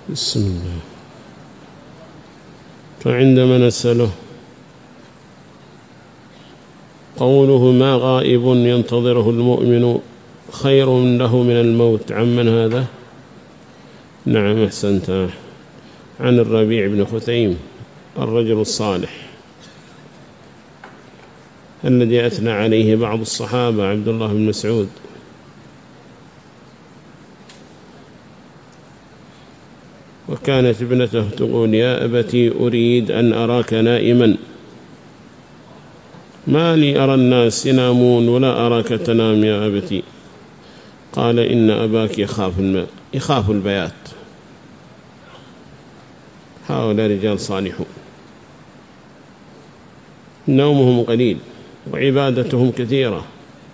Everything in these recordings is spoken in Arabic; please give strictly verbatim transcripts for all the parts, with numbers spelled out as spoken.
بسم الله. فعندما نسأله قوله ما غائب ينتظره المؤمن خير له من الموت، عمن هذا؟ نعم أحسنت، عن الربيع بن خثيم الرجل الصالح الذي أثنى عليه بعض الصحابة، عبد الله بن مسعود. وكانت ابنته تقول يا أبتي أريد أن أراك نائما، ما لي أرى الناس ينامون ولا أراك تنام يا أبتي. قال إن أباك يخاف الماء يخاف البيات. هؤلاء رجال صالحون نومهم قليل وعبادتهم كثيرة.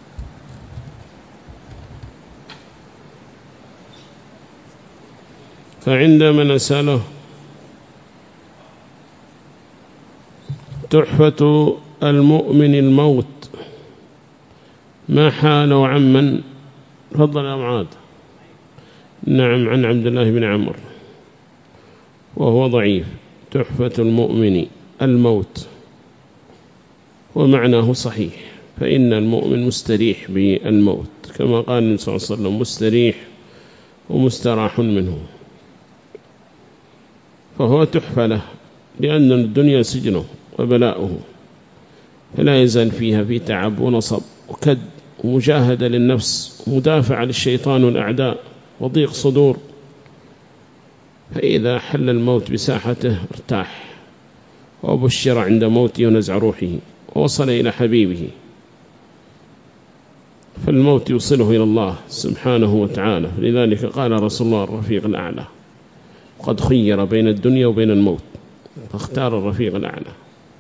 فعندما نسأله تحفة المؤمن الموت ما حاله عمن؟ فضل يا معاذ. نعم عن عبد الله بن عمرو وهو ضعيف. تحفة المؤمن الموت ومعناه صحيح، فإن المؤمن مستريح بالموت كما قال النبي صلى الله عليه وسلم مستريح ومستراح منه، فهو تحفة له لأن الدنيا سجنه وبلاؤه، فلا يزال فيها في تعب ونصب وكد ومجاهدة للنفس ومدافعة للشيطان والأعداء وضيق صدور. فإذا حل الموت بساحته ارتاح وبشر عند موته ونزع روحه ووصل إلى حبيبه، فالموت يوصله إلى الله سبحانه وتعالى. لذلك قال رسول الله الرفيق الأعلى قد خير بين الدنيا وبين الموت فاختار الرفيق الأعلى.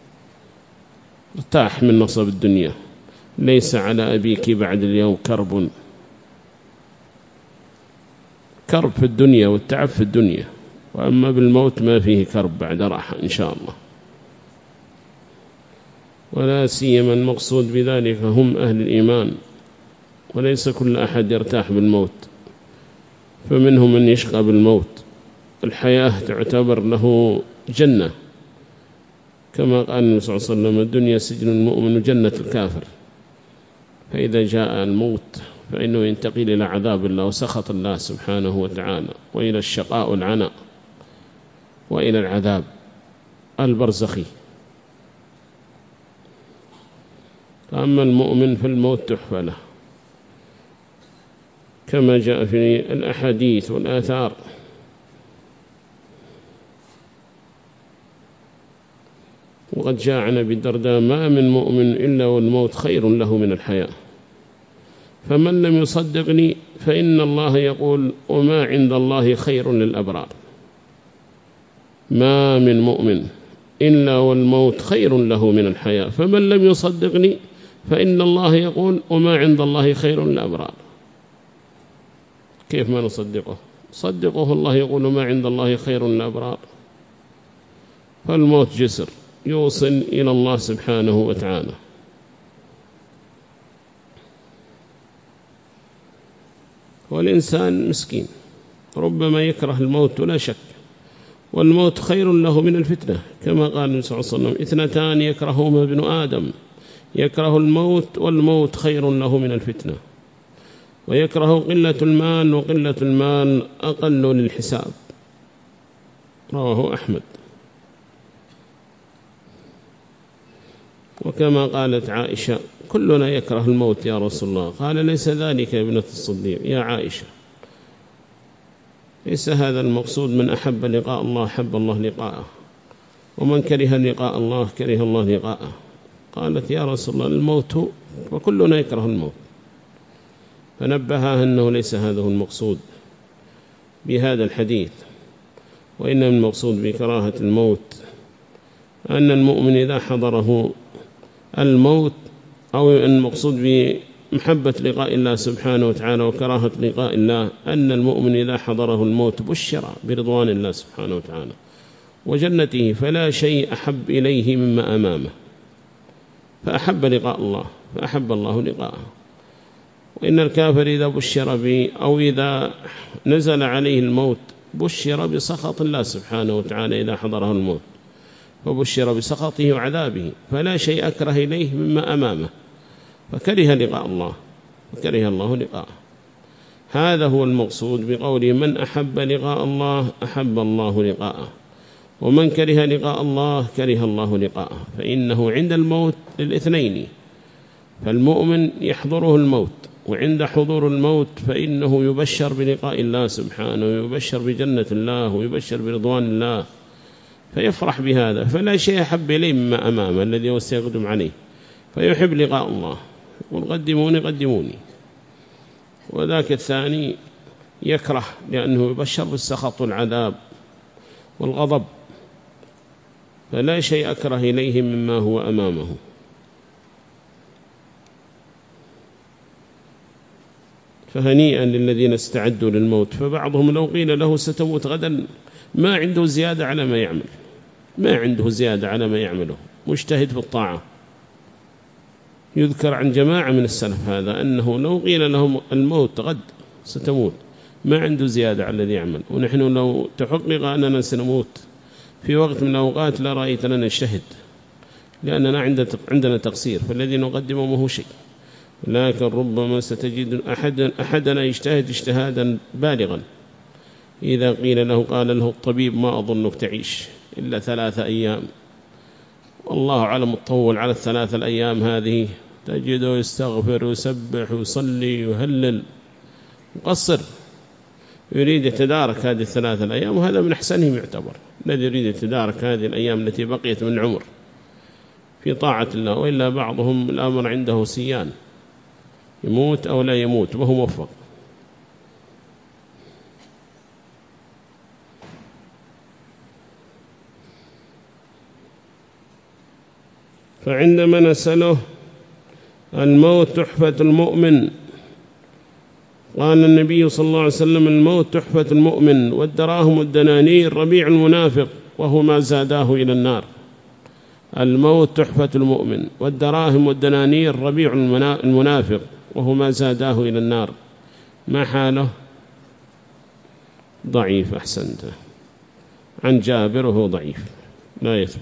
ارتاح من نصب الدنيا، ليس على أبيك بعد اليوم كرب. كرب في الدنيا والتعب في الدنيا، وأما بالموت ما فيه كرب بعد راحة إن شاء الله. ولا سيما المقصود بذلك هم أهل الإيمان، وليس كل أحد يرتاح بالموت، فمنهم من يشقى بالموت. الحياة تعتبر له جنة كما قال النبي صلى الله عليه وسلم الدنيا سجن المؤمن وجنة الكافر. فإذا جاء الموت فإنه ينتقل إلى عذاب الله وسخط الله سبحانه وتعالى، وإلى الشقاء والعناء وإلى العذاب البرزخي. فأما المؤمن فالموت تحفة له كما جاء في الأحاديث والآثار. وقد جاء عن أبي الدرداء ما من مؤمن إلا والموت خير له من الحياة، فمن لم يصدقني فإن الله يقول وما عند الله خير للأبرار. ما من مؤمن إلا والموت خير له من الحياة، فمن لم يصدقني فإن الله يقول وما عند الله خير للأبرار. كيف ما نصدقه؟ صدقه الله يقول وما عند الله خير للأبرار. فالموت جسر يوصل إلى الله سبحانه وتعالى. والإنسان مسكين ربما يكره الموت ولا شك، والموت خير له من الفتنة كما قال النبي صلى الله عليه وسلم اثنتان يكرههما ابن آدم، يكره الموت والموت خير له من الفتنة، ويكره قلة المال وقلة المال أقل للحساب. رواه أحمد. وكما قالت عائشة كلنا يكره الموت يا رسول الله، قال ليس ذلك يا ابنة الصديق يا عائشة، ليس هذا المقصود. من أحب لقاء الله أحب الله لقاءه، ومن كره لقاء الله كره الله لقاءه. قالت يا رسول الله الموت وكلنا يكره الموت، فنبهها أنه ليس هذا هو المقصود بهذا الحديث، وإنما المقصود بكراهة الموت أن المؤمن إذا حضره الموت، أو المقصود بمحبة لقاء الله سبحانه وتعالى وكراهة لقاء الله أن المؤمن إذا حضره الموت بشر برضوان الله سبحانه وتعالى وجنته، فلا شيء أحب إليه مما أمامه، فأحب لقاء الله فأحب الله لقاءه. وإن الكافر إذا بشر به أو إذا نزل عليه الموت بشر بسخط الله سبحانه وتعالى إذا حضره الموت، وبشر بسخطه وعذابه، فلا شيء أكره إليه مما أمامه، فكره لقاء الله وكره الله لقاءه. هذا هو المقصود بقوله من أحب لقاء الله أحب الله لقاءه، ومن كره لقاء الله كره الله لقاءه، فإنه عند الموت للاثنين، فالمؤمن يحضره الموت، وعند حضور الموت فإنه يبشر بلقاء الله سبحانه، ويبشر بجنة الله، ويبشر برضوان الله، فيفرح بهذا، فلا شيء أحب إليه مما أمامه الذي هو سيقدم عليه، فيحب لقاء الله، يقول قدموني قدموني. وذاك الثاني يكره لأنه يبشر بالسخط والعذاب والغضب، فلا شيء أكره إليه مما هو أمامه. فهنيئا للذين استعدوا للموت، فبعضهم لو قيل له ستموت غدا ما عنده زيادة على ما يعمل، ما عنده زيادة على ما يعمله، مجتهد في الطاعة. يذكر عن جماعة من السلف هذا أنه لو قيل لهم الموت غد ستموت ما عنده زيادة على الذي يعمل، ونحن لو تحقق أننا سنموت في وقت من الأوقات لا رأيتنا نجتهد، لأننا عندنا تقصير، فالذي نقدمه ما هو شيء. لكن ربما ستجد أحد أحدنا يجتهد اجتهادا بالغا، إذا قيل له قال له الطبيب ما أظنك تعيش إلا ثلاثة أيام، والله أعلم الطول على الثلاثة الأيام هذه، تجده يستغفر ويسبح ويصلي ويهلل مقصر، يريد يتدارك هذه الثلاثة الأيام، وهذا من أحسنهم يعتبر، الذي يريد يتدارك هذه الأيام التي بقيت من العمر في طاعة الله. وإلا بعضهم الأمر عنده سيان، يموت أو لا يموت وهو موفق. فعندما نسأله الموت تحفة المؤمن، قال النبي صلى الله عليه وسلم الموت تحفة المؤمن، والدراهم والدنانير ربيع المنافق وهو ما زاداه إلى النار. الموت تحفة المؤمن، والدراهم والدنانير ربيع المنافق وهو ما زاداه إلى النار. ما حاله؟ ضعيف. أحسنت. عن جابر وهو ضعيف لا يثبت.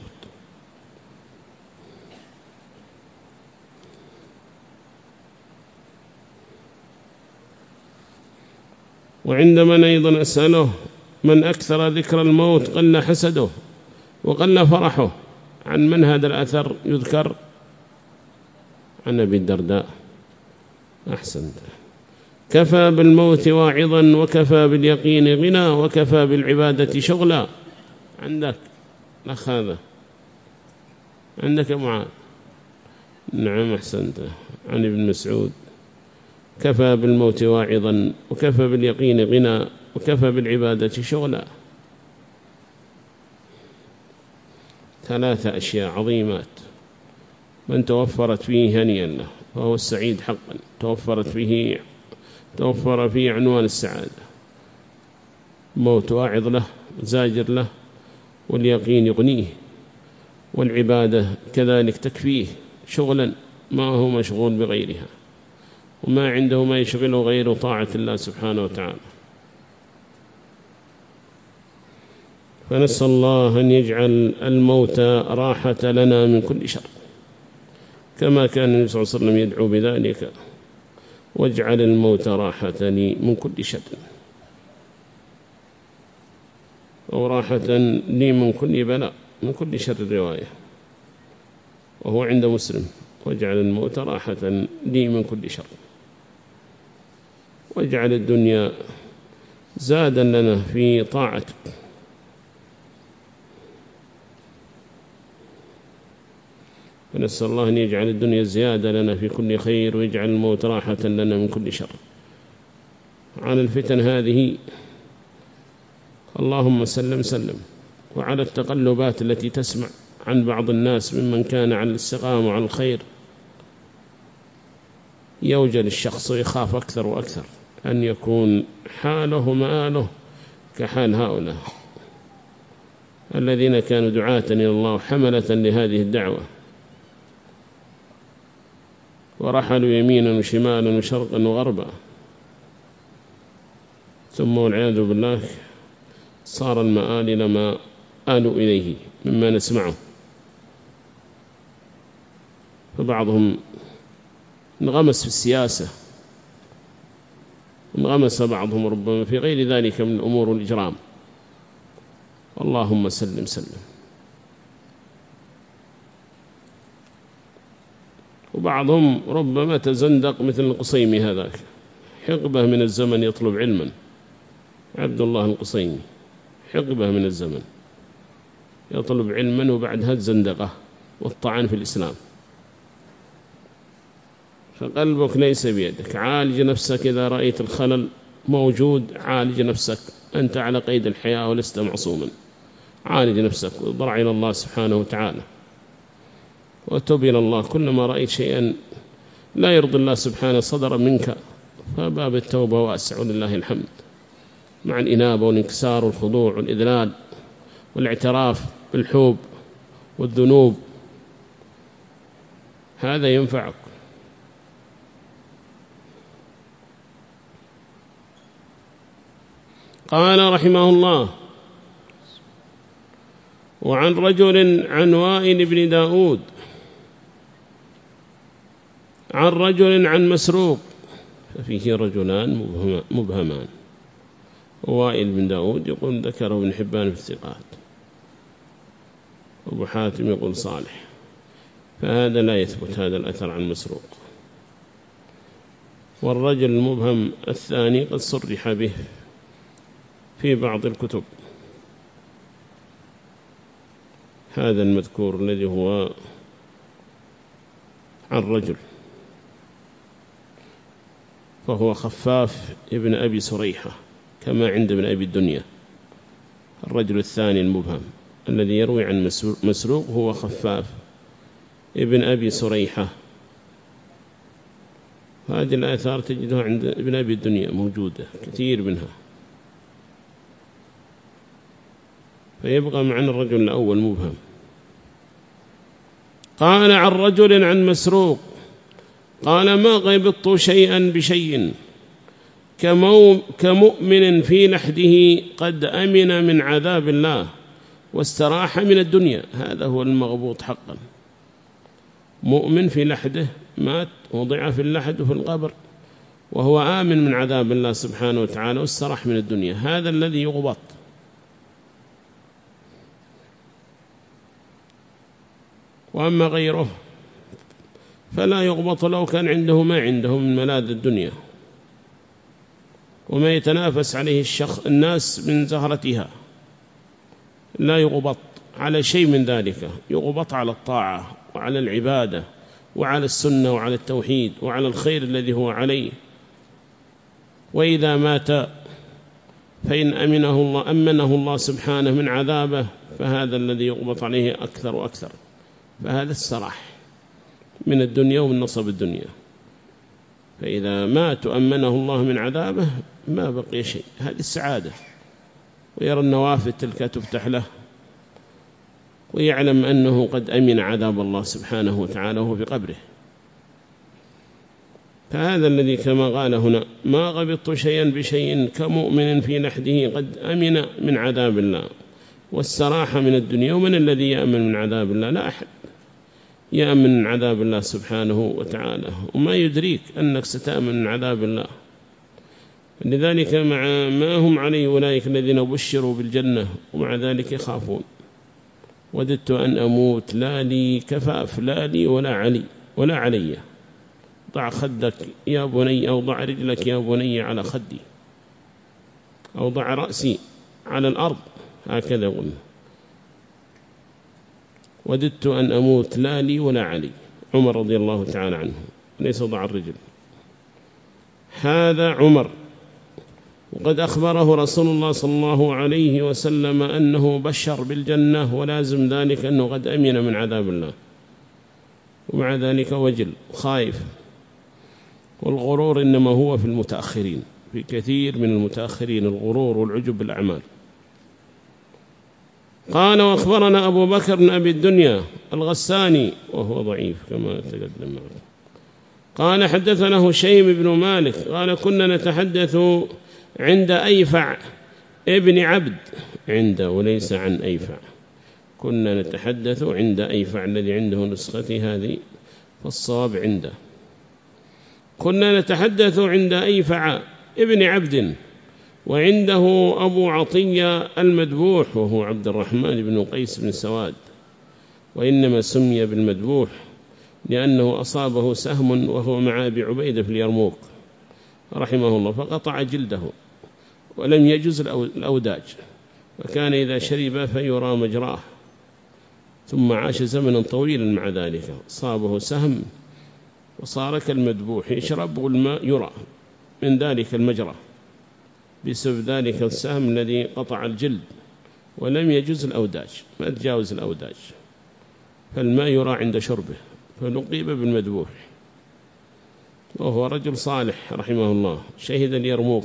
وعندما أيضا أسأله من أكثر ذكر الموت قل حسده وقل فرحه، عن من هذا الأثر يذكر؟ عن أبي الدرداء. أحسنت. كفى بالموت واعظا وكفى باليقين غنى وكفى بالعبادة شغلا. عندك الأخ هذا، عندك معاذ. نعم أحسنت. عن ابن مسعود كفى بالموت واعظا وكفى باليقين غنى وكفى بالعبادة شغلا. ثلاثة أشياء عظيمات، من توفرت فيه هنيئا له، فهو السعيد حقا. توفرت فيه توفر فيه عنوان السعادة، موت واعظ له زاجر له، واليقين يغنيه، والعبادة كذلك تكفيه شغلا ما هو مشغول بغيرها، وما عنده ما يشغله غير طاعة الله سبحانه وتعالى. فنسأل الله أن يجعل الموت راحة لنا من كل شر، كما كان النبي صلى الله عليه وسلم يدعو بذلك: واجعل الموت راحة لي من كل شر، أو راحة لي من كل بلاء، من كل شر الرواية، وهو عند مسلم: واجعل الموت راحة لي من كل شر، واجعل الدنيا زادا لنا في طاعتك. فنسأل الله أن يجعل الدنيا زيادة لنا في كل خير، ويجعل الموت راحة لنا من كل شر. على الفتن هذه اللهم سلم سلم، وعلى التقلبات التي تسمع عن بعض الناس ممن كان على الاستقامة وعلى الخير، يوجل الشخص ويخاف أكثر وأكثر أن يكون حاله مآله كحال هؤلاء الذين كانوا دعاة إلى الله وحملة لهذه الدعوة، ورحلوا يمينا وشمالا وشرقا وغربا، ثم والعياذ بالله صار المآل إلى ما آلوا إليه مما نسمعه. فبعضهم انغمس في السياسة، انغمس بعضهم ربما في غير ذلك من الأمور والإجرام، اللهم سلم سلم. وبعضهم ربما تزندق مثل القصيمي هذاك، حقبة من الزمن يطلب علما، عبد الله القصيمي، حقبة من الزمن يطلب علما وبعدها الزندقة والطعن في الإسلام. فقلبك ليس بيدك، عالج نفسك إذا رأيت الخلل موجود، عالج نفسك، أنت على قيد الحياة ولست معصوما، عالج نفسك واضرع إلى الله سبحانه وتعالى وتوب إلى الله. كلما رأيت شيئا لا يرضي الله سبحانه صدر منك فباب التوبة واسع ولله الحمد، مع الإنابة والانكسار والخضوع والإذلال والاعتراف بالحوب والذنوب، هذا ينفعك. قال رحمه الله: وعن رجل عن وائل بن داود عن رجل عن مسروق، ففيه رجلان مبهمان. وائل بن داود يقول ذكره ابن حبان في الثقات، أبو حاتم يقول صالح، فهذا لا يثبت هذا الأثر عن مسروق. والرجل المبهم الثاني قد صرح به في بعض الكتب، هذا المذكور الذي هو عن رجل فهو خفاف ابن أبي سريحة كما عند ابن أبي الدنيا. الرجل الثاني المبهم الذي يروي عن مسروق هو خفاف ابن أبي سريحة. هذه الآثار تجدها عند ابن أبي الدنيا موجودة كثير منها. فيبقى معنا الرجل الأول مبهم. قال عن رجل عن مسروق قال: ما غبطت شيئا بشيء كمؤمن في لحده قد أمن من عذاب الله واستراح من الدنيا. هذا هو المغبوط حقا، مؤمن في لحده، مات وضع في اللحد وفي القبر وهو آمن من عذاب الله سبحانه وتعالى واستراح من الدنيا، هذا الذي يغبط. وأما غيره فلا يغبط لو كان عنده ما عنده من ملاذ الدنيا وما يتنافس عليه الشخص الناس من زهرتها، لا يغبط على شيء من ذلك، يغبط على الطاعة وعلى العبادة وعلى السنة وعلى التوحيد وعلى الخير الذي هو عليه. وإذا مات فإن أمنه الله أمنه الله سبحانه من عذابه، فهذا الذي يغبط عليه أكثر وأكثر، فهذا السراح من الدنيا ومن نصب الدنيا. فإذا مات أمنه الله من عذابه ما بقي شيء، هذه السعادة. ويرى النوافذ تلك تفتح له ويعلم أنه قد أمن عذاب الله سبحانه وتعالى وهو في قبره. فهذا الذي كما قال هنا: ما غبطت شيئا بشيء كمؤمن في لحده قد أمن من عذاب الله واستراح من الدنيا. ومن الذي يأمن من عذاب الله؟ لا أحد يأمن من عذاب الله سبحانه وتعالى، وما يدريك أنك ستأمن من عذاب الله. لذلك مع ما هم عليه أولئك الذين بشروا بالجنة ومع ذلك يخافون. وددت أن أموت لا لي كفاف، لا لي ولا علي ولا علي. ضع خدك يا بني، أو ضع رجلك يا بني على خدي، أو ضع رأسي على الأرض، هكذا قلنا. وددت أن أموت لا لي ولا علي. عمر رضي الله تعالى عنه، ليس ضع الرجل، هذا عمر. وقد أخبره رسول الله صلى الله عليه وسلم أنه بشر بالجنة، ولازم ذلك أنه قد أمن من عذاب الله، ومع ذلك وجل خايف. والغرور إنما هو في المتأخرين، في كثير من المتأخرين الغرور والعجب بالأعمال. قال: وأخبرنا أبو بكر بن أبي الدنيا الغساني وهو ضعيف كما تقدم معه. قال: حدثنا هشيم بن مالك قال: كنا نتحدث عند أيفع ابن عبد عنده وليس عن أيفع. كنا نتحدث عند أيفع الذي عنده نسختي هذه، فالصواب عنده. كنا نتحدث عند أيفع ابن عبد، وعنده أبو عطية المدبوح وهو عبد الرحمن بن قيس بن سواد، وإنما سمي بالمدبوح لأنه أصابه سهم وهو مع أبي عبيدة في اليرموك رحمه الله، فقطع جلده ولم يجز الأوداج، وكان إذا شرب فيرى مجراه، ثم عاش زمنا طويلا مع ذلك، صابه سهم وصار كالمدبوح يشرب والماء يرى من ذلك المجرى بسبب ذلك السهم الذي قطع الجلد ولم يجز الأوداج، ما تجاوز الأوداج، فالماء يرى عند شربه، فنقيب بالمدبوح. وهو رجل صالح رحمه الله، شهد اليرموك.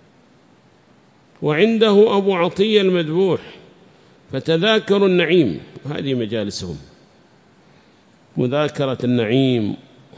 وعنده أبو عطية المدبوح، فتذاكروا النعيم، هذه مجالسهم، مذاكرة النعيم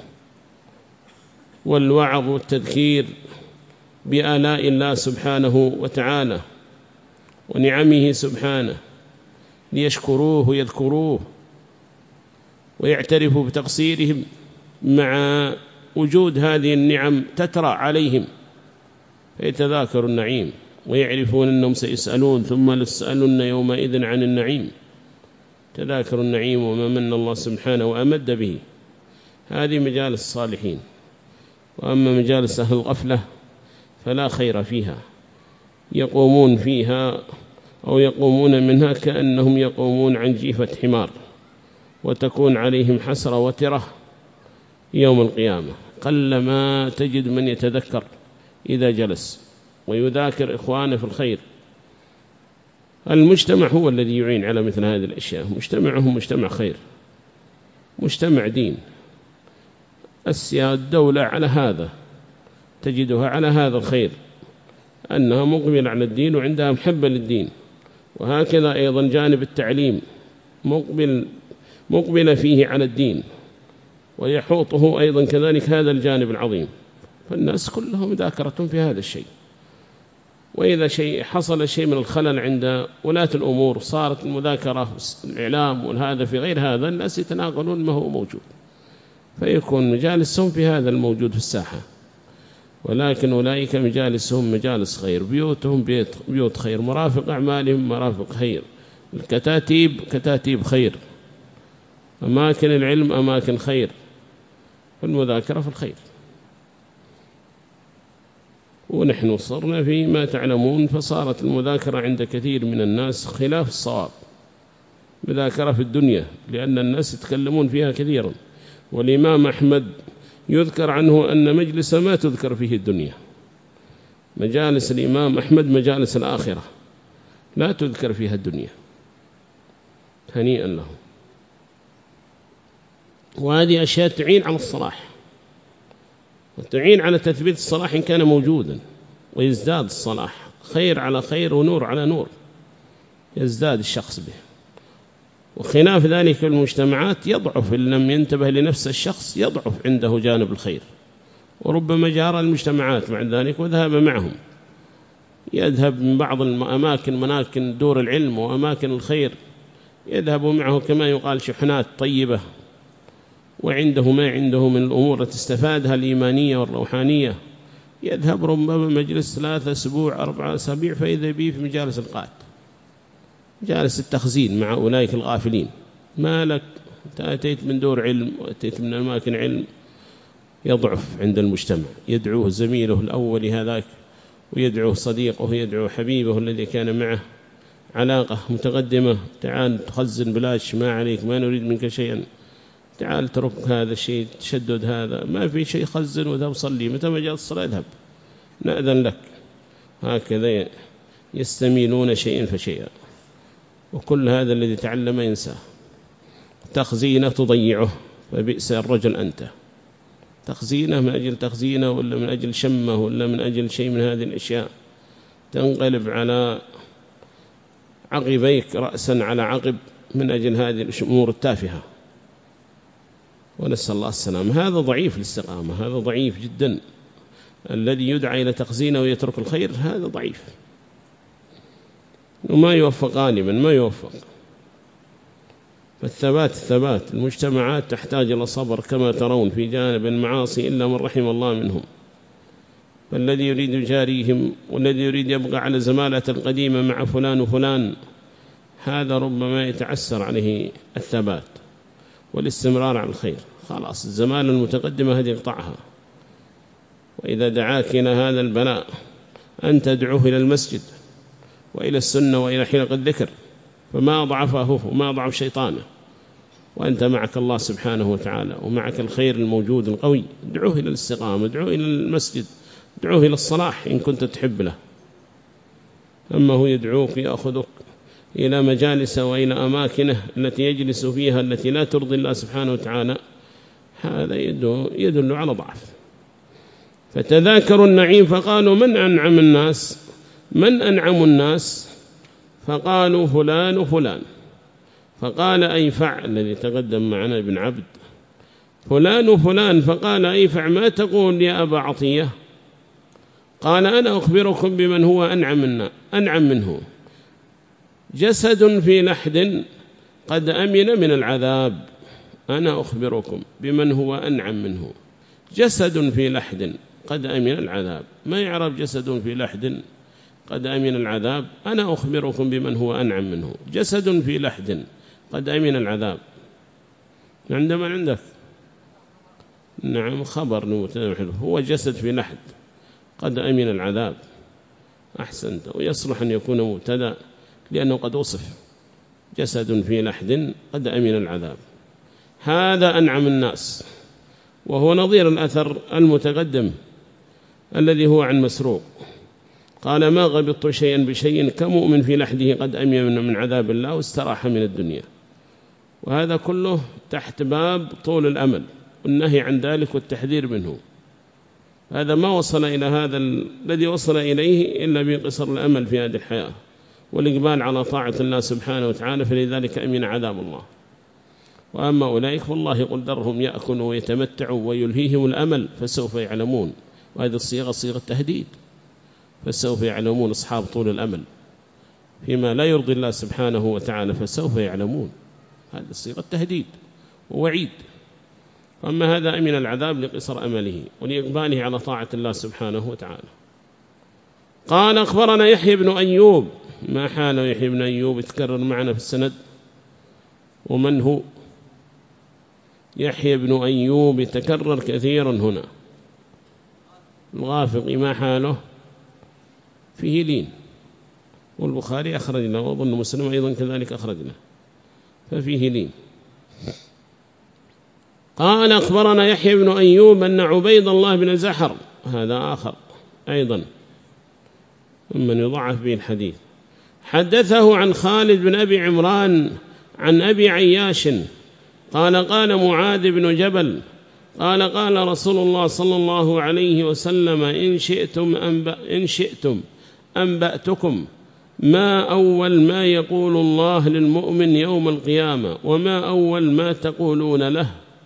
والوعظ والتذكير بآلاء الله سبحانه وتعالى ونعمه سبحانه، ليشكروه ويذكروه ويعترفوا بتقصيرهم مع وجود هذه النعم تترى عليهم، فيتذاكروا النعيم ويعرفون أنهم سيسألون ثم لسألن يومئذ عن النعيم. تذاكروا النعيم وما من الله سبحانه وأمد به. هذه مجالس الصالحين. وأما مجالس أهل الغفلة فلا خير فيها، يقومون فيها أو يقومون منها كأنهم يقومون عن جيفة حمار، وتكون عليهم حسرة وترة يوم القيامة. قلما تجد من يتذكر إذا جلس ويذاكر إخوانه في الخير. المجتمع هو الذي يعين على مثل هذه الأشياء، مجتمعهم مجتمع خير، مجتمع دين. السيادة الدولة على هذا، تجدها على هذا الخير، أنها مقبلة على الدين وعندها محبة للدين. وهكذا أيضا جانب التعليم مقبل مقبل فيه على الدين، ويحوطه أيضا كذلك هذا الجانب العظيم. فالناس كلهم ذاكرة في هذا الشيء. وإذا شيء حصل شيء من الخلل عند ولاة الأمور، صارت المذاكرة الإعلام وهذا في غير هذا، الناس يتناقلون ما هو موجود، فيكون مجالسهم في هذا الموجود في الساحة. ولكن أولئك مجالسهم مجالس خير، بيوتهم بيت بيوت خير، مرافق أعمالهم مرافق خير، الكتاتيب كتاتيب خير، أماكن العلم أماكن خير، والمذاكرة في الخير. ونحن صرنا فيما تعلمون، فصارت المذاكرة عند كثير من الناس خلاف الصواب، مذاكرة في الدنيا، لأن الناس يتكلمون فيها كثيرا. والإمام أحمد يذكر عنه أن مجلس ما تذكر فيه الدنيا، مجالس الإمام أحمد مجالس الآخرة لا تذكر فيها الدنيا، هنيئا له. وهذه أشياء تعين على الصلاح، وتعين على تثبيت الصلاح إن كان موجودا، ويزداد الصلاح، خير على خير ونور على نور، يزداد الشخص به. وخلاف ذلك في المجتمعات يضعف، إن لم ينتبه لنفس الشخص يضعف عنده جانب الخير، وربما جار المجتمعات مع ذلك وذهب معهم، يذهب من بعض الأماكن مناكن دور العلم وأماكن الخير، يذهب معه كما يقال شحنات طيبة، وعنده ما عنده من الأمور تستفادها الإيمانية والروحانية، يذهب ربما مجلس ثلاثة أسبوع أربعة أسابيع فإذا به في مجالس القات، جالس التخزين مع أولئك الغافلين. ما لك أتيت من دور علم وأتيت من أماكن علم، يضعف عند المجتمع، يدعوه زميله الأول هذاك، ويدعوه صديقه، ويدعو حبيبه الذي كان معه علاقة متقدمة، تعال تخزن بلاش، ما عليك، ما نريد منك شيئا، تعال ترك هذا الشيء، تشدد هذا، ما في شيء، خزن وذهب صلي، متى ما جاء الصلاة اذهب نأذن لك. هكذا يستميلون شيئا فشيئا، وكل هذا الذي تعلم ينساه. تخزينه تضيعه، فبئس الرجل أنت. تخزينه من أجل تخزينه، ولا من أجل شمه، ولا من أجل شيء من هذه الأشياء، تنقلب على عقبيك رأسا على عقب من أجل هذه الأمور التافهة، ونسأل الله السلامة. هذا ضعيف الاستقامة، هذا ضعيف جدا. الذي يدعى إلى تخزينه ويترك الخير هذا ضعيف. وما يوفق غالبا ما يوفق. فالثبات الثبات المجتمعات تحتاج إلى صبر كما ترون في جانب المعاصي إلا من رحم الله منهم. فالذي يريد جاريهم والذي يريد يبقى على زمالة القديمة مع فلان وفلان هذا ربما يتعسر عليه الثبات والاستمرار على الخير. خلاص الزمالة المتقدمة هذه يقطعها. وإذا دعاك إلى هذا البلاء أن تدعوه إلى المسجد وإلى السنة وإلى حلق الذكر فما أضعفه وما أضعف شيطانه، وأنت معك الله سبحانه وتعالى ومعك الخير الموجود القوي، ادعوه إلى الاستقامة، ادعوه إلى المسجد، ادعوه إلى الصلاح إن كنت تحب له. أما هو يدعوك يأخذك إلى مجالس وإلى أماكنه التي يجلس فيها التي لا ترضي الله سبحانه وتعالى، هذا يدل على ضعف. فتذاكروا النعيم فقالوا من أنعم الناس من أنعم الناس فقالوا فلان وفلان. فقال أيفع الذي تقدم معنا ابن عبد فلان وفلان، فقال أيفع ما تقول يا أبا عطية؟ قال أنا أخبركم بمن هو أنعم, أنعم منه، جسد في لحد قد أمن من العذاب. أنا أخبركم بمن هو أنعم منه، جسد في لحد قد أمن العذاب. ما يعرف جسد في لحد قد أمن العذاب؟ أنا أخبركم بمن هو أنعم منه، جسد في لحد قد أمن العذاب. عندما عندك نعم خبر هو جسد في لحد قد أمن العذاب. أحسنت. ويصلح أن يكون مبتدأ لأنه قد وصف جسد في لحد قد أمن العذاب. هذا أنعم الناس، وهو نظير الأثر المتقدم الذي هو عن مسروق قال ما غبطت شيئا بشيء كمؤمن في لحده قد أمن من عذاب الله واستراح من الدنيا. وهذا كله تحت باب طول الأمل والنهي عن ذلك والتحذير منه. هذا ما وصل إلى هذا الذي وصل إليه إلا بقصر الأمل في هذه الحياة والإقبال على طاعة الله سبحانه وتعالى، فلذلك أمن عذاب الله. وأما أولئك والله يقول ذرهم يأكلوا ويتمتعوا ويلهيهم الأمل فسوف يعلمون. وهذه الصيغة صيغة تهديد، فسوف يعلمون أصحاب طول الأمل فيما لا يرضي الله سبحانه وتعالى، فسوف يعلمون. هذه الصيغة تهديد ووعيد. أما هذا أمن العذاب لقصر أمله ولإقباله على طاعة الله سبحانه وتعالى. قال أخبرنا يحيى بن أيوب. ما حال يحيى بن أيوب يتكرر معنا في السند؟ ومن هو يحيى بن أيوب؟ يتكرر كثيرا هنا. الغافقي ما حاله؟ فيه لين، والبخاري أخرج له، وأظن مسلم أيضا كذلك أخرج له، ففيه لين. قال أخبرنا يحيى بن أيوب أن عبيد الله بن زحر، هذا آخر أيضا من يضعف به الحديث، حدثه عن خالد بن أبي عمران عن أبي عياش قال قال معاذ بن جبل قال قال رسول الله صلى الله عليه وسلم إن شئتم, أنبأ إن شئتم أنبأتكم ما أول ما يقول الله للمؤمن يوم القيامة وما أول ما تقولون له؟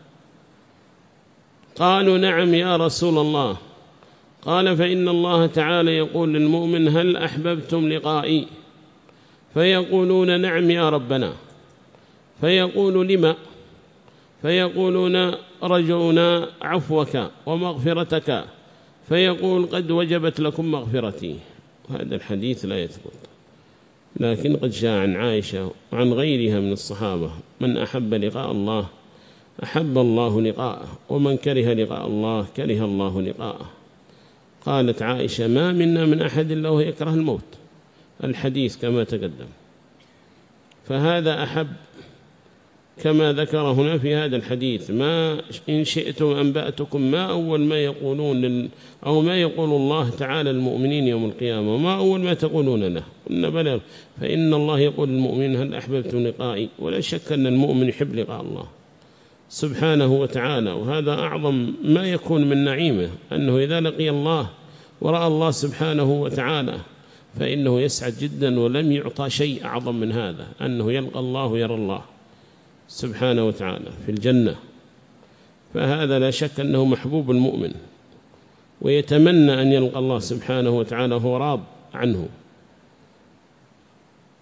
قالوا نعم يا رسول الله. قال فإن الله تعالى يقول للمؤمن هل أحببتم لقائي؟ فيقولون نعم يا ربنا. فيقول لما؟ فيقولون رجونا عفوك ومغفرتك. فيقول قد وجبت لكم مغفرتي. هذا الحديث لا يثبت، لكن قد جاء عن عائشة وعن غيرها من الصحابة من أحب لقاء الله أحب الله لقاءه ومن كره لقاء الله كره الله لقاءه. قالت عائشة ما منا من أحد إلا وهو يكره الموت، الحديث كما تقدم. فهذا أحب كما ذكر هنا في هذا الحديث ما إن شئتم أنبأتكم ما أول ما يقولون لل أو ما يقول الله تعالى المؤمنين يوم القيامة وما أول ما تقولون له؟ قلنا بلى، فإن الله يقول للمؤمن هل أحببتم لقائي؟ ولا شك أن المؤمن يحب لقاء الله سبحانه وتعالى، وهذا أعظم ما يكون من نعيمه أنه إذا لقي الله ورأى الله سبحانه وتعالى فإنه يسعد جدا، ولم يعطى شيء أعظم من هذا أنه يلقى الله ويرى الله سبحانه وتعالى في الجنة. فهذا لا شك أنه محبوب المؤمن ويتمنى أن يلقى الله سبحانه وتعالى وهو راض عنه.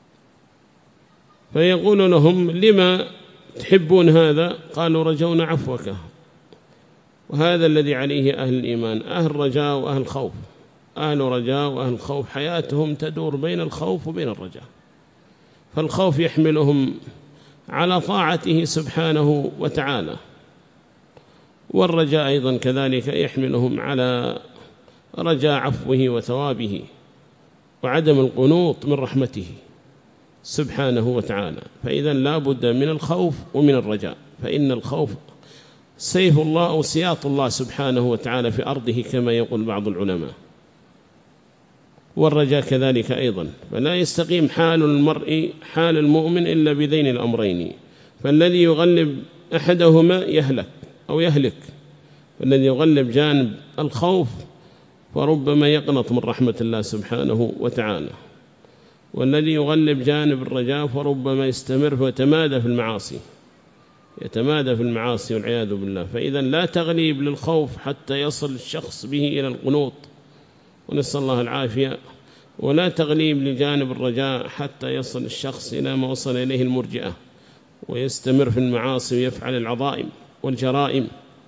فيقول لهم لما تحبون هذا؟ قالوا رجونا عفوك. وهذا الذي عليه أهل الإيمان، أهل رجاء وأهل خوف. أهل رجاء وأهل خوف حياتهم تدور بين الخوف وبين الرجاء، فالخوف يحملهم على طاعته سبحانه وتعالى، والرجاء أيضا كذلك يحملهم على رجاء عفوه وثوابه وعدم القنوط من رحمته سبحانه وتعالى. فإذا لا بد من الخوف ومن الرجاء، فإن الخوف سيف الله أو سياط الله سبحانه وتعالى في أرضه كما يقول بعض العلماء، والرجاء كذلك أيضا. فلا يستقيم حال المرء حال المؤمن إلا بذين الأمرين، فالذي يغلب أحدهما يهلك أو يهلك، فالذي يغلب جانب الخوف فربما يقنط من رحمة الله سبحانه وتعالى، والذي يغلب جانب الرجاء فربما يستمر ويتمادى في المعاصي يتمادى في المعاصي والعياذ بالله. فإذا لا تغليب للخوف حتى يصل الشخص به إلى القنوط، ونسأل الله العافية، ولا تغليب لجانب الرجاء حتى يصل الشخص إلى ما وصل إليه المرجئة ويستمر في المعاصي ويفعل العظائم والجرائم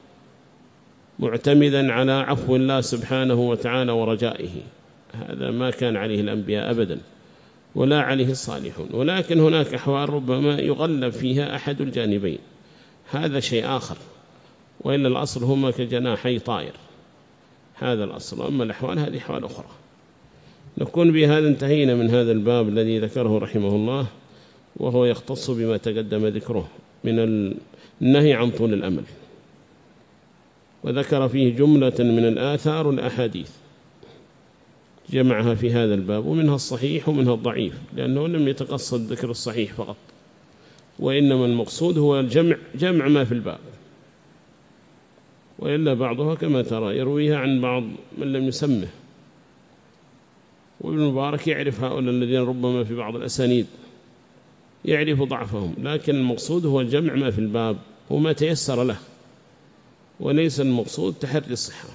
معتمدا على عفو الله سبحانه وتعالى ورجائه. هذا ما كان عليه الأنبياء أبدا ولا عليه الصالحون، ولكن هناك أحوال ربما يغلب فيها أحد الجانبين، هذا شيء آخر، وإلا الأصل هما كجناحي طائر، هذا الأصل. أما الأحوال هذه أحوال أخرى. نكون بهذا انتهينا من هذا الباب الذي ذكره رحمه الله، وهو يختص بما تقدم ذكره من النهي عن طول الأمل، وذكر فيه جملة من الآثار والأحاديث جمعها في هذا الباب، ومنها الصحيح ومنها الضعيف، لأنه لم يتقصد ذكر الصحيح فقط، وإنما المقصود هو الجمع جمع ما في الباب، وإلا بعضها كما ترى يرويها عن بعض من لم يسمه، وابن مبارك يعرف هؤلاء الذين ربما في بعض الأسانيد يعرف ضعفهم، لكن المقصود هو جمع ما في الباب وما تيسر له، وليس المقصود تحري الصحة.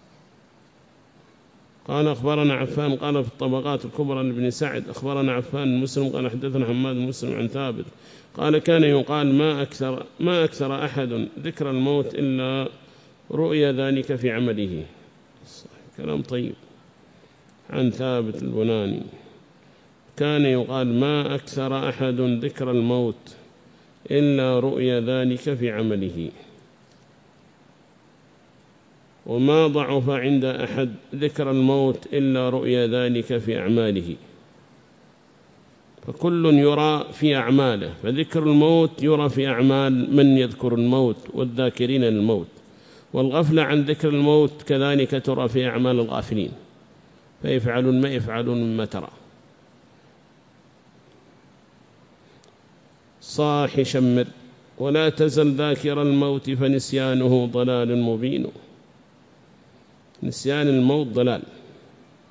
قال أخبرنا عفان قال في الطبقات الكبرى لابن سعد أخبرنا عفان مسلم قال حدثنا حماد مسلم عن ثابت قال كان يقال ما أكثر, ما أكثر أحد ذكر الموت إلا رؤيا ذلك في عمله. كلام طيب. عن ثابت البناني كان يقال ما أكثر أحد ذكر الموت إلا رؤيا ذلك في عمله، وما ضعف عند أحد ذكر الموت إلا رؤيا ذلك في أعماله. فكل يرى في أعماله، فذكر الموت يرى في أعمال من يذكر الموت والذاكرين الموت، والغفلة عن ذكر الموت كذلك ترى في أعمال الغافلين، فيفعلون ما يفعلون مما ترى. صاح شمر ولا تزل ذاكر الموت فنسيانه ضلال مبين. نسيان الموت ضلال.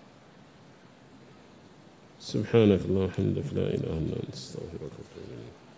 سبحانك اللهم وبحمدك لا إله إلا أنت استغفرك وأتوب إليك.